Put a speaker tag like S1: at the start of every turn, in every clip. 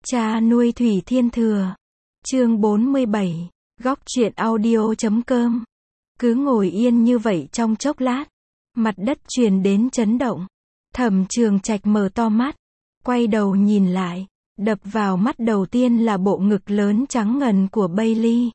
S1: Cha nuôi Thủy Thiên Thừa. Chương 47. Góc truyện audio.com. Cứ ngồi yên như vậy trong chốc lát, mặt đất truyền đến chấn động. Thẩm Trường Trạch mở to mắt, quay đầu nhìn lại, đập vào mắt đầu tiên là bộ ngực lớn trắng ngần của Bailey.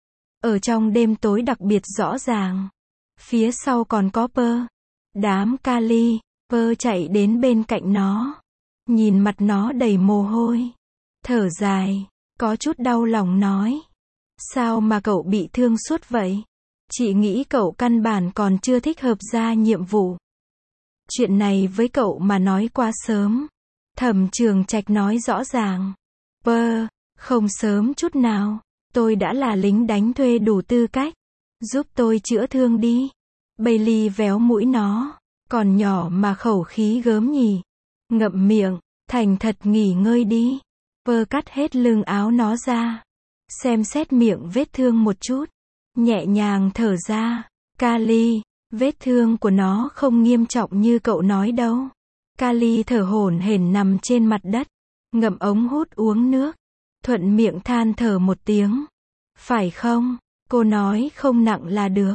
S1: Ở trong đêm tối đặc biệt rõ ràng. Phía sau còn có Pơ. Đám Kali. Pơ chạy đến bên cạnh nó, nhìn mặt nó đầy mồ hôi, thở dài, có chút đau lòng nói: sao mà cậu bị thương suốt vậy? Chị nghĩ cậu căn bản còn chưa thích hợp ra nhiệm vụ. Chuyện này với cậu mà nói quá sớm. Thẩm Trường Trạch nói rõ ràng. Pơ, không sớm chút nào. Tôi đã là lính đánh thuê đủ tư cách. Giúp tôi chữa thương đi. Bailey véo mũi nó. Còn nhỏ mà khẩu khí gớm nhỉ. Ngậm miệng, thành thật nghỉ ngơi đi. Pơ cắt hết lưng áo nó ra. Xem xét miệng vết thương một chút. Nhẹ nhàng thở ra. Kali, vết thương của nó không nghiêm trọng như cậu nói đâu. Kali thở hổn hển nằm trên mặt đất. Ngậm ống hút uống nước. Thuận miệng than thở một tiếng. Phải không? Cô nói không nặng là được.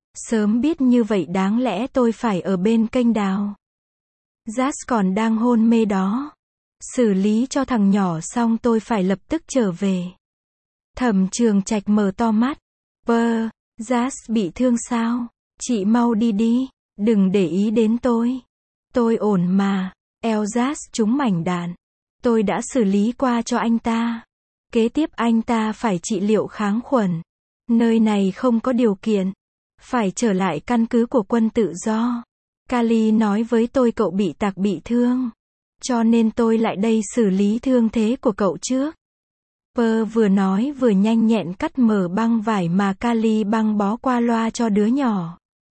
S1: Sớm biết như vậy đáng lẽ tôi phải ở bên kênh đào. Jas còn đang hôn mê đó. Xử lý cho thằng nhỏ xong tôi phải lập tức trở về. Thẩm Trường Trạch mở to mắt. Pơ, Jas bị thương sao? Chị mau đi đi, đừng để ý đến tôi. Tôi ổn mà. Eo Jas trúng mảnh đạn. Tôi đã xử lý qua cho anh ta. Kế tiếp anh ta phải trị liệu kháng khuẩn. Nơi này không có điều kiện. Phải trở lại căn cứ của quân tự do. Kali nói với tôi cậu bị tạc bị thương. Cho nên tôi lại đây xử lý thương thế của cậu trước. Pơ vừa nói vừa nhanh nhẹn cắt mở băng vải mà Kali băng bó qua loa cho đứa nhỏ.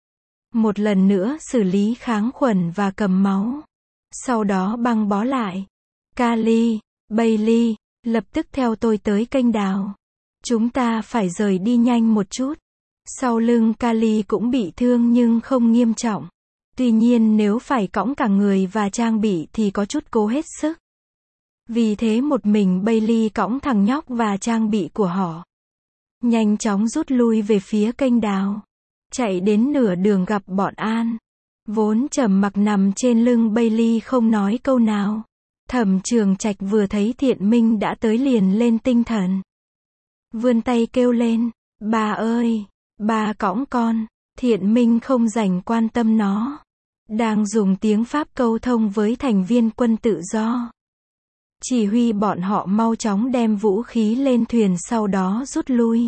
S1: Một lần nữa xử lý kháng khuẩn và cầm máu. Sau đó băng bó lại. Kali, Bailey, lập tức theo tôi tới kênh đào. Chúng ta phải rời đi nhanh một chút. Sau lưng Kali cũng bị thương nhưng không nghiêm trọng. Tuy nhiên nếu phải cõng cả người và trang bị thì có chút cố hết sức. Vì thế một mình Bailey cõng thằng nhóc và trang bị của họ. Nhanh chóng rút lui về phía kênh đào. Chạy đến nửa đường gặp bọn An. Vốn trầm mặc nằm trên lưng Bailey không nói câu nào. Thẩm Trường Trạch vừa thấy Thiện Minh đã tới liền lên tinh thần. Vươn tay kêu lên. Bà ơi! Bà cõng con. Thiện Minh không dành quan tâm nó. Đang dùng tiếng Pháp câu thông với thành viên quân tự do. Chỉ huy bọn họ mau chóng đem vũ khí lên thuyền sau đó rút lui.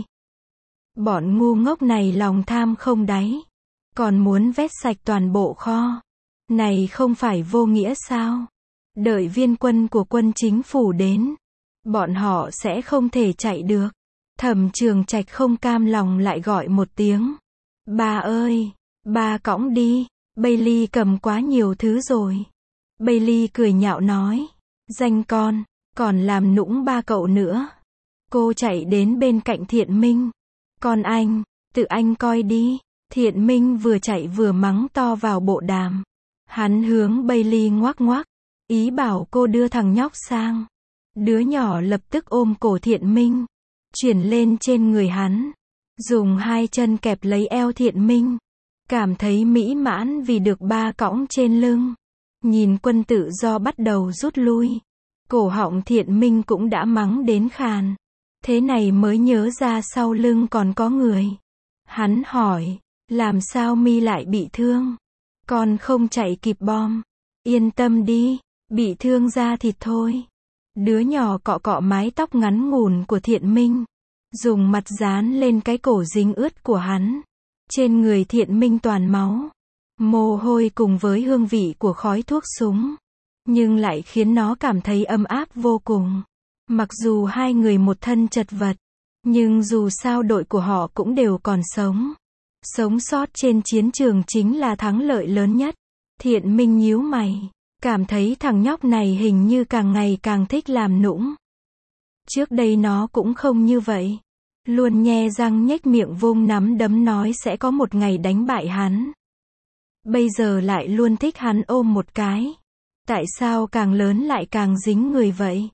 S1: Bọn ngu ngốc này lòng tham không đáy. Còn muốn vét sạch toàn bộ kho. Này không phải vô nghĩa sao? Đợi viên quân của quân chính phủ đến. Bọn họ sẽ không thể chạy được. Thẩm Trường Trạch không cam lòng lại gọi một tiếng. Bà ơi! Bà cõng đi. Bailey cầm quá nhiều thứ rồi. Bailey cười nhạo nói. Danh con, còn làm nũng ba cậu nữa. Cô chạy đến bên cạnh Thiện Minh. Con anh, tự anh coi đi. Thiện Minh vừa chạy vừa mắng to vào bộ đàm. Hắn hướng Bailey ngoác ngoác. Ý bảo cô đưa thằng nhóc sang. Đứa nhỏ lập tức ôm cổ Thiện Minh. Chuyển lên trên người hắn. Dùng hai chân kẹp lấy eo Thiện Minh. Cảm thấy mỹ mãn vì được ba cõng trên lưng. Nhìn quân tự do bắt đầu rút lui. Cổ họng Thiện Minh cũng đã mắng đến khàn. Thế này mới nhớ ra sau lưng còn có người. Hắn hỏi. Làm sao mi lại bị thương? Con không chạy kịp bom. Yên tâm đi. Bị thương da thịt thôi. Đứa nhỏ cọ cọ mái tóc ngắn ngủn của Thiện Minh. Dùng mặt dán lên cái cổ dính ướt của hắn. Trên người Thiện Minh toàn máu. Mồ hôi cùng với hương vị của khói thuốc súng. Nhưng lại khiến nó cảm thấy ấm áp vô cùng. Mặc dù hai người một thân chật vật. Nhưng dù sao đội của họ cũng đều còn sống. Sống sót trên chiến trường chính là thắng lợi lớn nhất. Thiện Minh nhíu mày. Cảm thấy thằng nhóc này hình như càng ngày càng thích làm nũng. Trước đây nó cũng không như vậy. Luôn nhe răng nhếch miệng vung nắm đấm nói sẽ có một ngày đánh bại hắn. Bây giờ lại luôn thích hắn ôm một cái. Tại sao càng lớn lại càng dính người vậy?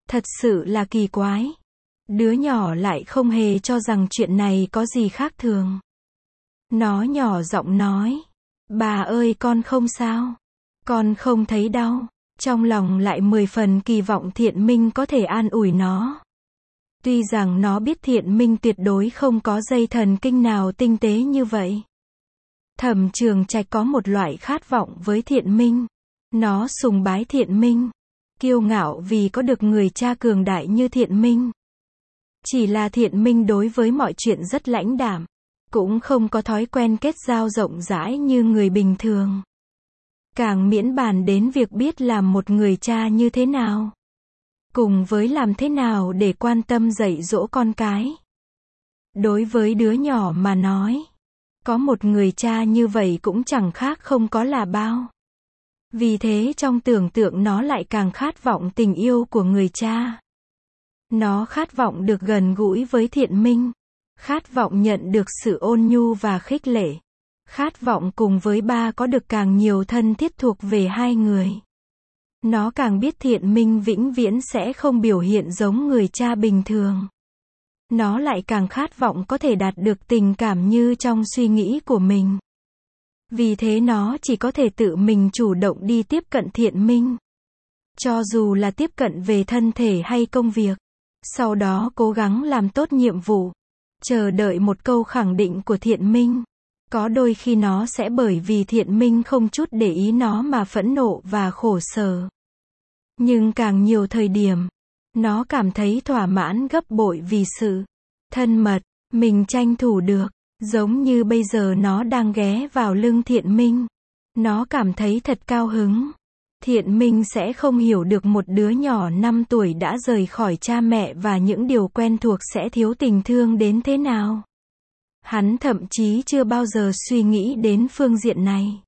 S1: Thật sự là kỳ quái. Đứa nhỏ lại không hề cho rằng chuyện này có gì khác thường. Nó nhỏ giọng nói, bà ơi con không sao. Con không thấy đau. Trong lòng lại 10 phần kỳ vọng Thiện Minh có thể an ủi nó. Tuy rằng nó biết Thiện Minh tuyệt đối không có dây thần kinh nào tinh tế như vậy. Thẩm Trường Trạch có một loại khát vọng với Thiện Minh. Nó sùng bái Thiện Minh, kiêu ngạo vì có được người cha cường đại như Thiện Minh. Chỉ là Thiện Minh đối với mọi chuyện rất lãnh đạm, cũng không có thói quen kết giao rộng rãi như người bình thường. Càng miễn bàn đến việc biết làm một người cha như thế nào, cùng với làm thế nào để quan tâm dạy dỗ con cái. Đối với đứa nhỏ mà nói, có một người cha như vậy cũng chẳng khác không có là bao. Vì thế trong tưởng tượng nó lại càng khát vọng tình yêu của người cha. Nó khát vọng được gần gũi với Thiện Minh, khát vọng nhận được sự ôn nhu và khích lệ, khát vọng cùng với ba có được càng nhiều thân thiết thuộc về hai người. Nó càng biết Thiện Minh vĩnh viễn sẽ không biểu hiện giống người cha bình thường. Nó lại càng khát vọng có thể đạt được tình cảm như trong suy nghĩ của mình. Vì thế nó chỉ có thể tự mình chủ động đi tiếp cận Thiện Minh. Cho dù là tiếp cận về thân thể hay công việc. Sau đó cố gắng làm tốt nhiệm vụ. Chờ đợi một câu khẳng định của Thiện Minh. Có đôi khi nó sẽ bởi vì Thiện Minh không chút để ý nó mà phẫn nộ và khổ sở. Nhưng càng nhiều thời điểm, nó cảm thấy thỏa mãn gấp bội vì sự thân mật mình tranh thủ được. Giống như bây giờ nó đang ghé vào lưng Thiện Minh. Nó cảm thấy thật cao hứng. Thiện Minh sẽ không hiểu được một đứa nhỏ 5 tuổi đã rời khỏi cha mẹ và những điều quen thuộc sẽ thiếu tình thương đến thế nào. Hắn thậm chí chưa bao giờ suy nghĩ đến phương diện này.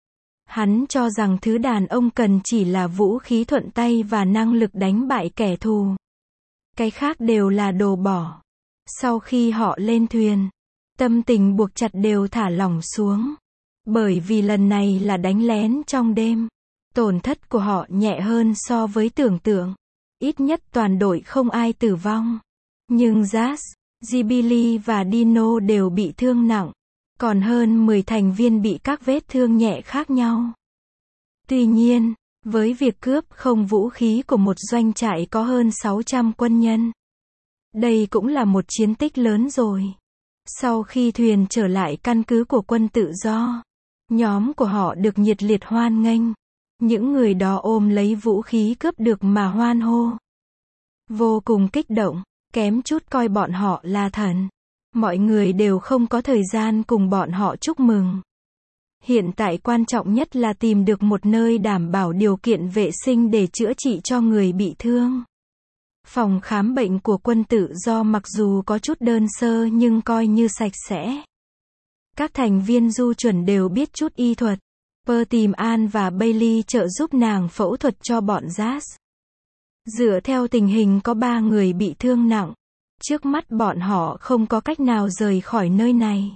S1: Hắn cho rằng thứ đàn ông cần chỉ là vũ khí thuận tay và năng lực đánh bại kẻ thù. Cái khác đều là đồ bỏ. Sau khi họ lên thuyền, tâm tình buộc chặt đều thả lỏng xuống. Bởi vì lần này là đánh lén trong đêm. Tổn thất của họ nhẹ hơn so với tưởng tượng. Ít nhất toàn đội không ai tử vong. Nhưng Jazz, Ghibli và Dino đều bị thương nặng. Còn hơn 10 thành viên bị các vết thương nhẹ khác nhau. Tuy nhiên, với việc cướp không vũ khí của một doanh trại có hơn 600 quân nhân, đây cũng là một chiến tích lớn rồi. Sau khi thuyền trở lại căn cứ của quân tự do, nhóm của họ được nhiệt liệt hoan nghênh. Những người đó ôm lấy vũ khí cướp được mà hoan hô. Vô cùng kích động, kém chút coi bọn họ là thần. Mọi người đều không có thời gian cùng bọn họ chúc mừng. Hiện tại quan trọng nhất là tìm được một nơi đảm bảo điều kiện vệ sinh để chữa trị cho người bị thương. Phòng khám bệnh của quân tự do mặc dù có chút đơn sơ nhưng coi như sạch sẽ. Các thành viên du chuẩn đều biết chút y thuật. Per tìm An và Bailey trợ giúp nàng phẫu thuật cho bọn Jazz. Dựa theo tình hình có 3 người bị thương nặng. Trước mắt bọn họ không có cách nào rời khỏi nơi này.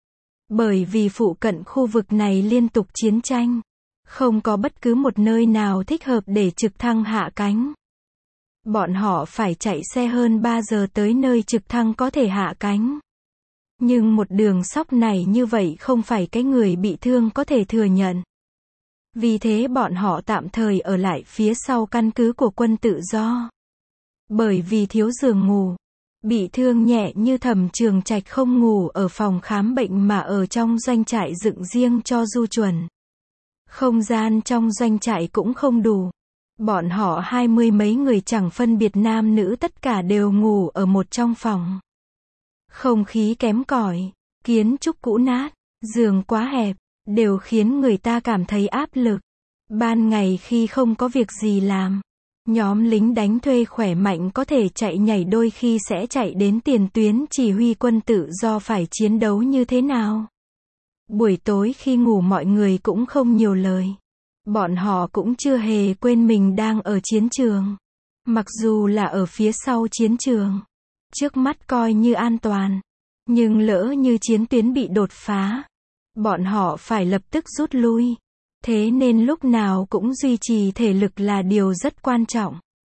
S1: Bởi vì phụ cận khu vực này liên tục chiến tranh. Không có bất cứ một nơi nào thích hợp để trực thăng hạ cánh. Bọn họ phải chạy xe hơn 3 giờ tới nơi trực thăng có thể hạ cánh. Nhưng một đường sóc này như vậy không phải cái người bị thương có thể thừa nhận. Vì thế bọn họ tạm thời ở lại phía sau căn cứ của quân tự do. Bởi vì thiếu giường ngủ, bị thương nhẹ như Thẩm Trường Trạch không ngủ ở phòng khám bệnh mà ở trong doanh trại dựng riêng cho du chuẩn. Không gian trong doanh trại cũng không đủ. Bọn họ 20 mấy người chẳng phân biệt nam nữ tất cả đều ngủ ở một trong phòng. Không khí kém cỏi, kiến trúc cũ nát, giường quá hẹp, đều khiến người ta cảm thấy áp lực. Ban ngày khi không có việc gì làm, nhóm lính đánh thuê khỏe mạnh có thể chạy nhảy đôi khi sẽ chạy đến tiền tuyến chỉ huy quân tự do phải chiến đấu như thế nào. Buổi tối khi ngủ mọi người cũng không nhiều lời. Bọn họ cũng chưa hề quên mình đang ở chiến trường. Mặc dù là ở phía sau chiến trường. Trước mắt coi như an toàn. Nhưng lỡ như chiến tuyến bị đột phá. Bọn họ phải lập tức rút lui. Thế nên lúc nào cũng duy trì thể lực là điều rất quan trọng.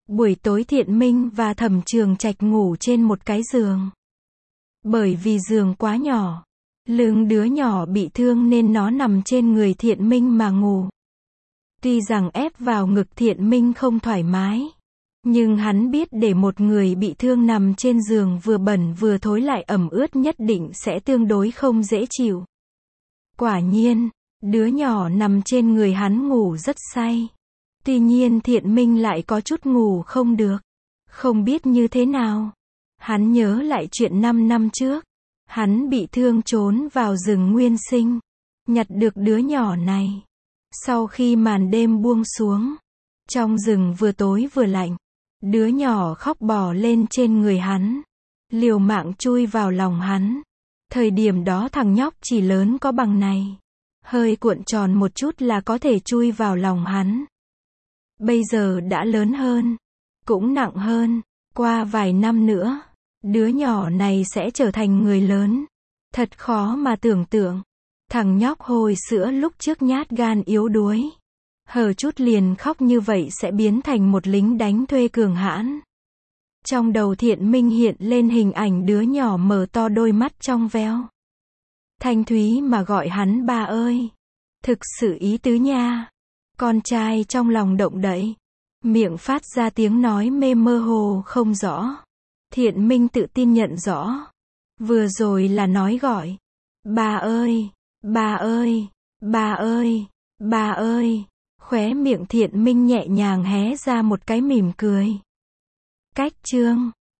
S1: Buổi tối Thiện Minh và Thẩm Trường Trạch ngủ trên một cái giường. Bởi vì giường quá nhỏ, lưng đứa nhỏ bị thương nên nó nằm trên người Thiện Minh mà ngủ. Tuy rằng ép vào ngực Thiện Minh không thoải mái, nhưng hắn biết để một người bị thương nằm trên giường vừa bẩn vừa thối lại ẩm ướt nhất định sẽ tương đối không dễ chịu. Quả nhiên, đứa nhỏ nằm trên người hắn ngủ rất say. Tuy nhiên Thiện Minh lại có chút ngủ không được. Không biết như thế nào. Hắn nhớ lại chuyện 5 năm trước. Hắn bị thương trốn vào rừng nguyên sinh. Nhặt được đứa nhỏ này. Sau khi màn đêm buông xuống. Trong rừng vừa tối vừa lạnh. Đứa nhỏ khóc bò lên trên người hắn. Liều mạng chui vào lòng hắn. Thời điểm đó thằng nhóc chỉ lớn có bằng này. Hơi cuộn tròn một chút là có thể chui vào lòng hắn. Bây giờ đã lớn hơn. Cũng nặng hơn. Qua vài năm nữa. Đứa nhỏ này sẽ trở thành người lớn. Thật khó mà tưởng tượng. Thằng nhóc hồi sữa lúc trước nhát gan yếu đuối. Hở chút liền khóc như vậy sẽ biến thành một lính đánh thuê cường hãn. Trong đầu Thiện Minh hiện lên hình ảnh đứa nhỏ mở to đôi mắt trong veo. Thanh thúy mà gọi hắn ba ơi. Thực sự ý tứ nha. Con trai trong lòng động đậy. Miệng phát ra tiếng nói mơ hồ không rõ. Thiện Minh tự tin nhận rõ. Vừa rồi là nói gọi. Ba ơi, ba ơi, ba ơi, ba ơi. Khóe miệng Thiện Minh nhẹ nhàng hé ra một cái mỉm cười. Cách chương